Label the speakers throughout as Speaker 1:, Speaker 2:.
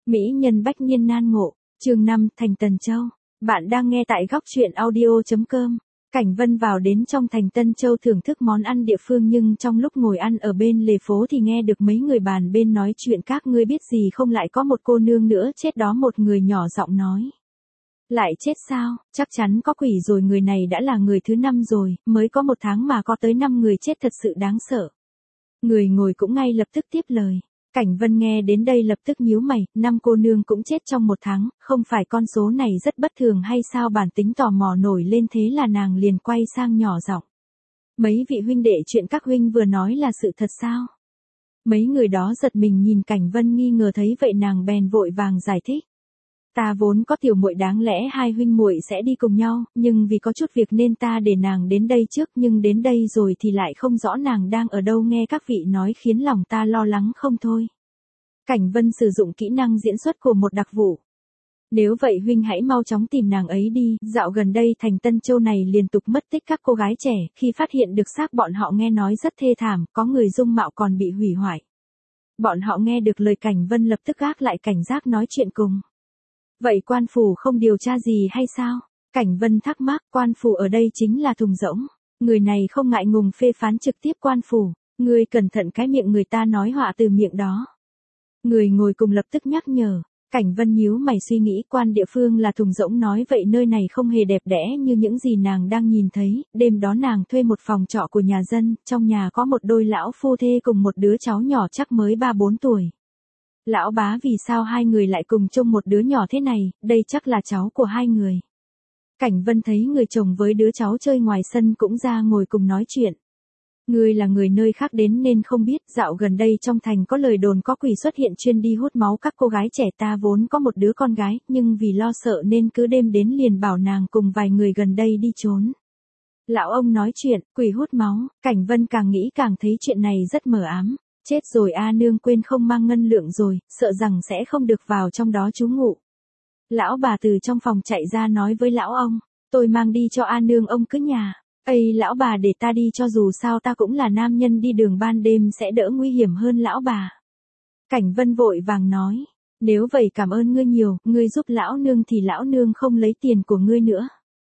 Speaker 1: Mỹ nhân bách niên nan ngộ, chương 5, thành Tần Châu. Bạn đang nghe tại góc truyện audio.com. Cảnh Vân vào đến trong thành Tân Châu thưởng thức món ăn địa phương, nhưng trong lúc ngồi ăn ở bên lề phố thì nghe được mấy người bàn bên nói chuyện. Các ngươi biết gì không, lại có một cô nương nữa chết đó, một người nhỏ giọng nói. Lại chết sao, chắc chắn có quỷ rồi, người này đã là người thứ 5 rồi, mới có 1 tháng mà có tới 5 người chết, thật sự đáng sợ. Người ngồi cũng ngay lập tức tiếp lời. Cảnh Vân nghe đến đây lập tức nhíu mày, 5 cô nương cũng chết trong 1 tháng, không phải con số này rất bất thường hay sao? Bản tính tò mò nổi lên, thế là nàng liền quay sang nhỏ giọng. Mấy vị huynh đệ, chuyện các huynh vừa nói là sự thật sao? Mấy người đó giật mình nhìn Cảnh Vân nghi ngờ, thấy vậy nàng bèn vội vàng giải thích. Ta vốn có tiểu muội, đáng lẽ hai huynh muội sẽ đi cùng nhau, nhưng vì có chút việc nên ta để nàng đến đây trước, nhưng đến đây rồi thì lại không rõ nàng đang ở đâu, nghe các vị nói khiến lòng ta lo lắng không thôi. Cảnh Vân sử dụng kỹ năng diễn xuất của một đặc vụ. Nếu vậy huynh hãy mau chóng tìm nàng ấy đi, dạo gần đây thành Tân Châu này liên tục mất tích các cô gái trẻ, khi phát hiện được xác bọn họ nghe nói rất thê thảm, có người dung mạo còn bị hủy hoại. Bọn họ nghe được lời Cảnh Vân lập tức gác lại cảnh giác nói chuyện cùng. Vậy quan phủ không điều tra gì hay sao? Cảnh Vân thắc mắc. Quan phủ ở đây chính là thùng rỗng. Người này không ngại ngùng phê phán trực tiếp quan phủ. Ngươi cẩn thận cái miệng người ta nói họa từ miệng đó. Người ngồi cùng lập tức nhắc nhở. Cảnh Vân nhíu mày suy nghĩ, quan địa phương là thùng rỗng nói vậy nơi này không hề đẹp đẽ như những gì nàng đang nhìn thấy. Đêm đó nàng thuê một phòng trọ của nhà dân, trong nhà có một đôi lão phu thê cùng một đứa cháu nhỏ chắc mới 3-4 tuổi. Lão bá, vì sao hai người lại cùng trông một đứa nhỏ thế này, đây chắc là cháu của hai người. Cảnh Vân thấy người chồng với đứa cháu chơi ngoài sân cũng ra ngồi cùng nói chuyện. Ngươi là người nơi khác đến nên không biết, dạo gần đây trong thành có lời đồn có quỷ xuất hiện chuyên đi hút máu các cô gái trẻ. Ta vốn có một đứa con gái, nhưng vì lo sợ nên cứ đêm đến liền bảo nàng cùng vài người gần đây đi trốn. Lão ông nói chuyện, quỷ hút máu, Cảnh Vân càng nghĩ càng thấy chuyện này rất mờ ám. Chết rồi a nương, quên không mang ngân lượng rồi, sợ rằng sẽ không được vào trong đó trú ngụ. Lão bà từ trong phòng chạy ra nói với lão ông, tôi mang đi cho a nương, ông cứ nhà. Ây lão bà, để ta đi cho, dù sao ta cũng là nam nhân, đi đường ban đêm sẽ đỡ nguy hiểm hơn lão bà. Cảnh Vân vội vàng nói, nếu vậy cảm ơn ngươi nhiều, ngươi giúp lão nương thì lão nương không lấy tiền của ngươi nữa.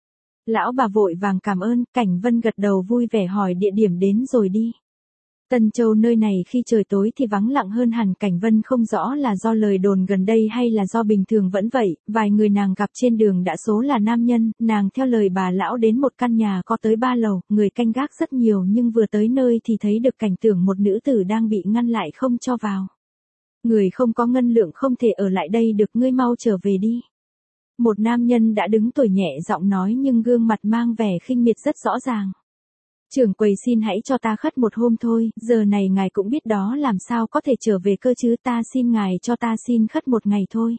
Speaker 1: Lão bà vội vàng cảm ơn. Cảnh Vân gật đầu vui vẻ hỏi địa điểm đến rồi đi. Tân Châu nơi này khi trời tối thì vắng lặng hơn hẳn. Cảnh Vân không rõ là do lời đồn gần đây hay là do bình thường vẫn vậy, vài người nàng gặp trên đường đa số là nam nhân. Nàng theo lời bà lão đến một căn nhà có tới 3 lầu, người canh gác rất nhiều, nhưng vừa tới nơi thì thấy được cảnh tượng một nữ tử đang bị ngăn lại không cho vào. Người không có ngân lượng không thể ở lại đây được, ngươi mau trở về đi. Một nam nhân đã đứng tuổi nhẹ giọng nói, nhưng gương mặt mang vẻ khinh miệt rất rõ ràng. Trưởng quầy, xin hãy cho ta khất một hôm thôi, giờ này ngài cũng biết đó, làm sao có thể trở về cơ chứ, ta xin ngài cho ta xin khất 1 ngày thôi.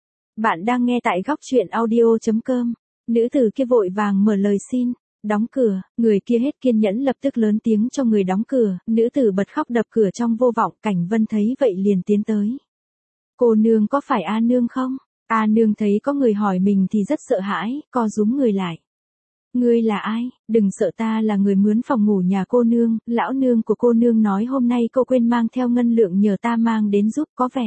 Speaker 1: Bạn đang nghe tại góc truyện audio.com. Nữ tử kia vội vàng mở lời xin, đóng cửa. Người kia hết kiên nhẫn lập tức lớn tiếng cho người đóng cửa. Nữ tử bật khóc đập cửa trong vô vọng. Cảnh Vân thấy vậy liền tiến tới. Cô nương có phải A nương không? A nương thấy có người hỏi mình thì rất sợ hãi, co rúm người lại. Ngươi là ai? Đừng sợ, ta là người mướn phòng ngủ nhà cô nương. Lão nương của cô nương nói hôm nay cô quên mang theo ngân lượng, nhờ ta mang đến giúp, có vẻ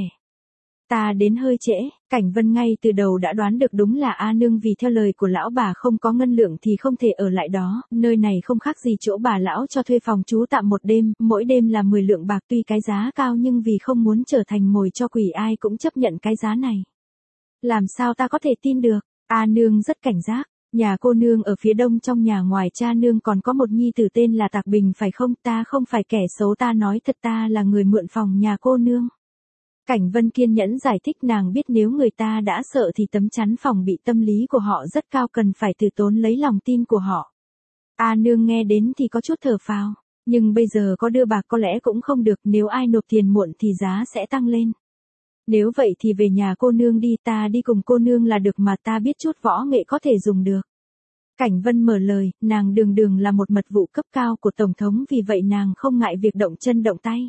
Speaker 1: ta đến hơi trễ. Cảnh Vân ngay từ đầu đã đoán được đúng là A nương, vì theo lời của lão bà không có ngân lượng thì không thể ở lại đó. Nơi này không khác gì chỗ bà lão cho thuê phòng trú tạm 1 đêm, mỗi đêm là 10 lượng bạc. Tuy cái giá cao nhưng vì không muốn trở thành mồi cho quỷ ai cũng chấp nhận cái giá này. Làm sao ta có thể tin được? A nương rất cảnh giác. Nhà cô nương ở phía đông, trong nhà ngoài cha nương còn có một nhi tử tên là Tạc Bình phải không? Ta không phải kẻ xấu, ta nói thật, ta là người mượn phòng nhà cô nương. Cảnh Vân kiên nhẫn giải thích, nàng biết nếu người ta đã sợ thì tấm chắn phòng bị, tâm lý của họ rất cao, cần phải từ tốn lấy lòng tin của họ. A nương nghe đến thì có chút thở phào, nhưng bây giờ có đưa bạc có lẽ cũng không được, nếu ai nộp tiền muộn thì giá sẽ tăng lên. Nếu vậy thì về nhà cô nương đi, ta đi cùng cô nương là được mà, ta biết chút võ nghệ có thể dùng được. Cảnh Vân mở lời, nàng đường là một mật vụ cấp cao của Tổng thống, vì vậy nàng không ngại việc động chân động tay.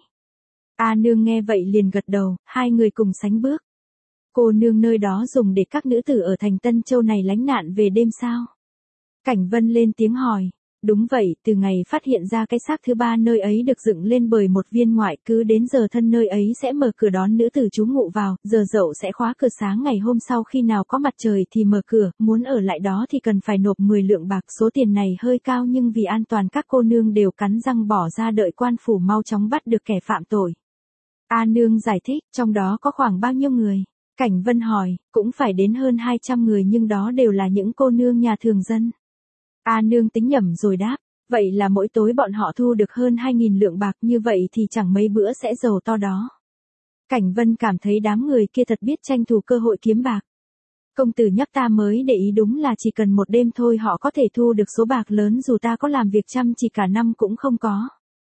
Speaker 1: A nương nghe vậy liền gật đầu, hai người cùng sánh bước. Cô nương nơi đó dùng để các nữ tử ở thành Tân Châu này lánh nạn về đêm sao? Cảnh Vân lên tiếng hỏi. Đúng vậy, từ ngày phát hiện ra cái xác thứ ba nơi ấy được dựng lên bởi một viên ngoại, cứ đến giờ thân nơi ấy sẽ mở cửa đón nữ tử trú ngụ vào, giờ dậu sẽ khóa cửa, sáng ngày hôm sau khi nào có mặt trời thì mở cửa, muốn ở lại đó thì cần phải nộp 10 lượng bạc. Số tiền này hơi cao nhưng vì an toàn các cô nương đều cắn răng bỏ ra đợi quan phủ mau chóng bắt được kẻ phạm tội. A Nương giải thích, trong đó có khoảng bao nhiêu người? Cảnh Vân hỏi, cũng phải đến hơn 200 người nhưng đó đều là những cô nương nhà thường dân. A Nương tính nhẩm rồi đáp, vậy là mỗi tối bọn họ thu được hơn 2.000 lượng bạc, như vậy thì chẳng mấy bữa sẽ giàu to đó. Cảnh Vân cảm thấy đám người kia thật biết tranh thủ cơ hội kiếm bạc. Công tử nhắc ta mới để ý, đúng là chỉ cần một đêm thôi họ có thể thu được số bạc lớn, dù ta có làm việc chăm chỉ cả năm cũng không có.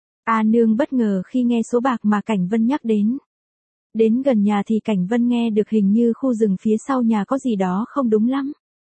Speaker 1: A Nương bất ngờ khi nghe số bạc mà Cảnh Vân nhắc đến. Đến gần nhà thì Cảnh Vân nghe được hình như khu rừng phía sau nhà có gì đó không đúng lắm.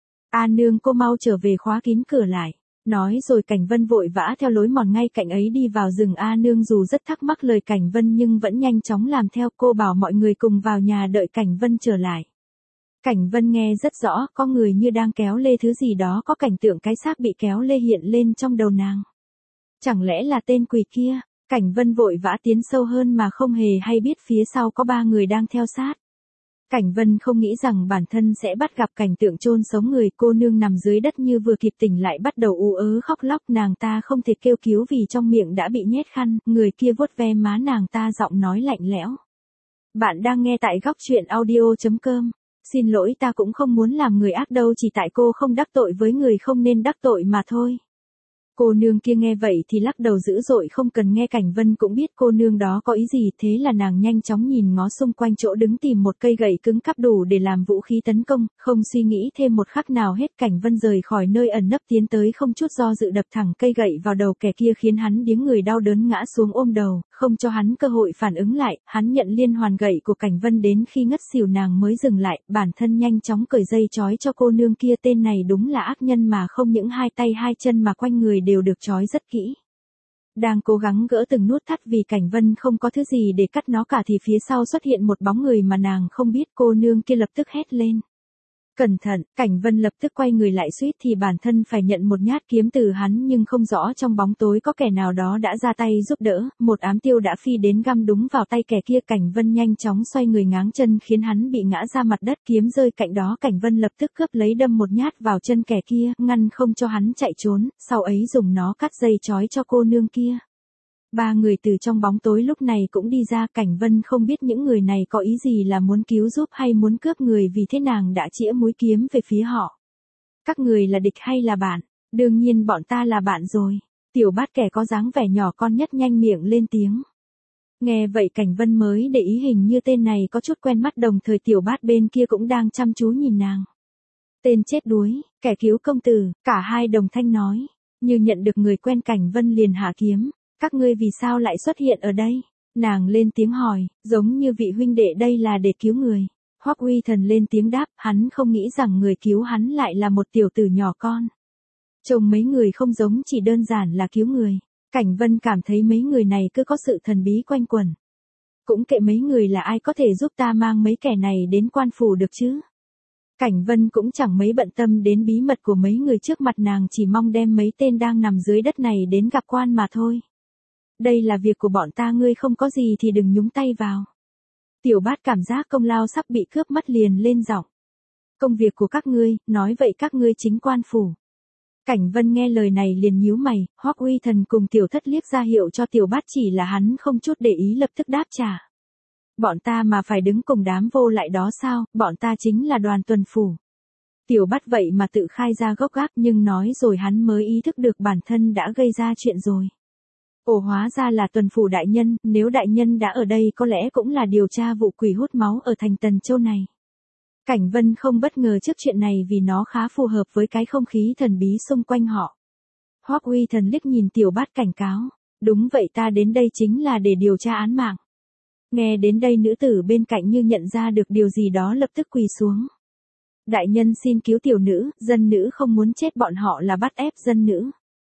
Speaker 1: A Nương, cô mau trở về khóa kín cửa lại. Nói rồi Cảnh Vân vội vã theo lối mòn ngay cạnh ấy đi vào rừng. A Nương dù rất thắc mắc lời Cảnh Vân nhưng vẫn nhanh chóng làm theo, cô bảo mọi người cùng vào nhà đợi Cảnh Vân trở lại. Cảnh Vân nghe rất rõ, có người như đang kéo lê thứ gì đó, có cảnh tượng cái xác bị kéo lê hiện lên trong đầu nàng. Chẳng lẽ là tên quỷ kia? Cảnh Vân vội vã tiến sâu hơn mà không hề hay biết phía sau có 3 người đang theo sát. Cảnh Vân không nghĩ rằng bản thân sẽ bắt gặp cảnh tượng chôn sống người. Cô nương nằm dưới đất như vừa kịp tỉnh lại bắt đầu ú ớ khóc lóc, nàng ta không thể kêu cứu vì trong miệng đã bị nhét khăn. Người kia vuốt ve má nàng ta, giọng nói lạnh lẽo. Bạn đang nghe tại góc truyện audio.com. Xin lỗi, ta cũng không muốn làm người ác đâu, chỉ tại cô không đắc tội với người không nên đắc tội mà thôi. Cô nương kia nghe vậy thì lắc đầu dữ dội, không cần nghe. Cảnh Vân cũng biết cô nương đó có ý gì, thế là nàng nhanh chóng nhìn ngó xung quanh chỗ đứng, tìm một cây gậy cứng cáp đủ để làm vũ khí tấn công. Không suy nghĩ thêm một khắc nào hết, Cảnh Vân rời khỏi nơi ẩn nấp tiến tới, không chút do dự đập thẳng cây gậy vào đầu kẻ kia khiến hắn điếng người đau đớn ngã xuống ôm đầu, không cho hắn cơ hội phản ứng lại. Hắn nhận liên hoàn gậy của Cảnh Vân đến khi ngất xỉu nàng mới dừng lại, bản thân nhanh chóng cởi dây trói cho cô nương kia. Tên này đúng là ác nhân mà, không những hai tay hai chân mà quanh người đều được trói rất kỹ. Đang cố gắng gỡ từng nút thắt vì Cảnh Vân không có thứ gì để cắt nó cả thì phía sau xuất hiện một bóng người mà nàng không biết. Cô nương kia lập tức hét lên. Cẩn thận, Cảnh Vân lập tức quay người lại, suýt thì bản thân phải nhận một nhát kiếm từ hắn, nhưng không rõ trong bóng tối có kẻ nào đó đã ra tay giúp đỡ, một ám tiêu đã phi đến găm đúng vào tay kẻ kia. Cảnh Vân nhanh chóng xoay người ngáng chân khiến hắn bị ngã ra mặt đất, kiếm rơi cạnh đó. Cảnh Vân lập tức cướp lấy đâm một nhát vào chân kẻ kia, ngăn không cho hắn chạy trốn, sau ấy dùng nó cắt dây trói cho cô nương kia. 3 người từ trong bóng tối lúc này cũng đi ra. Cảnh Vân không biết những người này có ý gì, là muốn cứu giúp hay muốn cướp người, vì thế nàng đã chĩa mũi kiếm về phía họ. Các người là địch hay là bạn? Đương nhiên bọn ta là bạn rồi. Tiểu Bát, kẻ có dáng vẻ nhỏ con nhất, nhanh miệng lên tiếng. Nghe vậy Cảnh Vân mới để ý hình như tên này có chút quen mắt, đồng thời Tiểu Bát bên kia cũng đang chăm chú nhìn nàng. Tên chết đuối, kẻ cứu công tử, cả hai đồng thanh nói. Như nhận được người quen, Cảnh Vân liền hạ kiếm. Các ngươi vì sao lại xuất hiện ở đây? Nàng lên tiếng hỏi, giống như vị huynh đệ đây là để cứu người. Hoắc Uy Thần lên tiếng đáp, hắn không nghĩ rằng người cứu hắn lại là một tiểu tử nhỏ con. Trông mấy người không giống chỉ đơn giản là cứu người. Cảnh Vân cảm thấy mấy người này cứ có sự thần bí quanh quẩn. Cũng kệ mấy người là ai, có thể giúp ta mang mấy kẻ này đến quan phủ được chứ? Cảnh Vân cũng chẳng mấy bận tâm đến bí mật của mấy người trước mặt nàng, chỉ mong đem mấy tên đang nằm dưới đất này đến gặp quan mà thôi. Đây là việc của bọn ta, ngươi không có gì thì đừng nhúng tay vào. Tiểu Bát cảm giác công lao sắp bị cướp mất liền lên giọng. Công việc của các ngươi, nói vậy các ngươi chính quan phủ. Cảnh Vân nghe lời này liền nhíu mày. Hoắc Uy Thần cùng Tiểu Thất liếc ra hiệu cho Tiểu Bát, chỉ là hắn không chút để ý, lập tức đáp trả. Bọn ta mà phải đứng cùng đám vô lại đó sao? Bọn ta chính là đoàn tuần phủ. Tiểu Bát vậy mà tự khai ra gốc gác, nhưng nói rồi hắn mới ý thức được bản thân đã gây ra chuyện rồi. Ồ, hóa ra là tuần phủ đại nhân, nếu đại nhân đã ở đây có lẽ cũng là điều tra vụ quỷ hút máu ở thành Tần Châu này. Cảnh Vân không bất ngờ trước chuyện này vì nó khá phù hợp với cái không khí thần bí xung quanh họ. Hoắc Uy Thần liếc nhìn Tiểu Bát cảnh cáo. Đúng vậy, ta đến đây chính là để điều tra án mạng. Nghe đến đây nữ tử bên cạnh như nhận ra được điều gì đó lập tức quỳ xuống. Đại nhân xin cứu tiểu nữ, dân nữ không muốn chết, bọn họ là bắt ép dân nữ.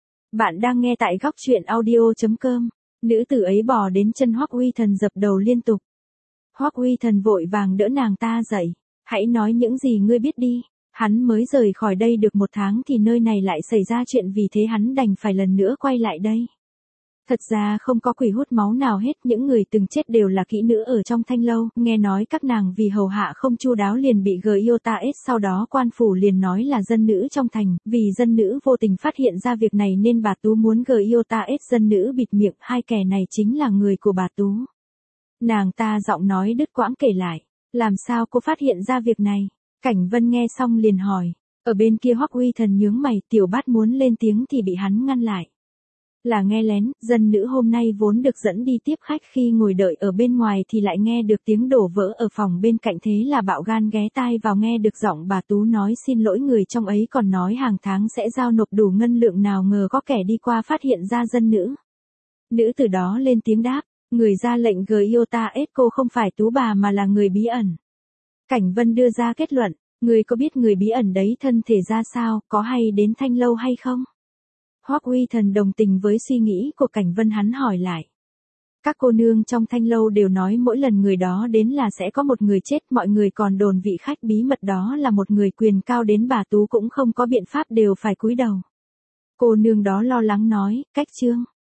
Speaker 1: Bạn đang nghe tại góc truyện audio.com. Nữ tử ấy bò đến chân Hoắc Uy Thần dập đầu liên tục. Hoắc Uy Thần vội vàng đỡ nàng ta dậy. Hãy nói những gì ngươi biết đi. Hắn mới rời khỏi đây được 1 tháng thì nơi này lại xảy ra chuyện, vì thế hắn đành phải lần nữa quay lại đây. Thật ra không có quỷ hút máu nào hết, những người từng chết đều là kỹ nữ ở trong thanh lâu, nghe nói các nàng vì hầu hạ không chu đáo liền bị Gyotaes, sau đó quan phủ liền nói là dân nữ trong thành, vì dân nữ vô tình phát hiện ra việc này nên bà Tú muốn Gyotaes dân nữ bịt miệng, hai kẻ này chính là người của bà Tú. Nàng ta giọng nói đứt quãng kể lại, làm sao cô phát hiện ra việc này? Cảnh Vân nghe xong liền hỏi, ở bên kia Hoắc Uy Thần nhướng mày, Tiểu Bát muốn lên tiếng thì bị hắn ngăn lại. Là nghe lén, dân nữ hôm nay vốn được dẫn đi tiếp khách, khi ngồi đợi ở bên ngoài thì lại nghe được tiếng đổ vỡ ở phòng bên cạnh, thế là bạo gan ghé tai vào, nghe được giọng bà Tú nói xin lỗi, người trong ấy còn nói hàng tháng sẽ giao nộp đủ ngân lượng, nào ngờ có kẻ đi qua phát hiện ra dân nữ. Nữ từ đó lên tiếng đáp, người ra lệnh Gyotaes cô không phải Tú bà mà là người bí ẩn. Cảnh Vân đưa ra kết luận, người có biết người bí ẩn đấy thân thể ra sao, có hay đến thanh lâu hay không? Hoắc Uy Thần đồng tình với suy nghĩ của Cảnh Vân, hắn hỏi lại. Các cô nương trong thanh lâu đều nói mỗi lần người đó đến là sẽ có một người chết, mọi người còn đồn vị khách bí mật đó là một người quyền cao đến bà Tú cũng không có biện pháp, đều phải cúi đầu. Cô nương đó lo lắng nói, cách Trương.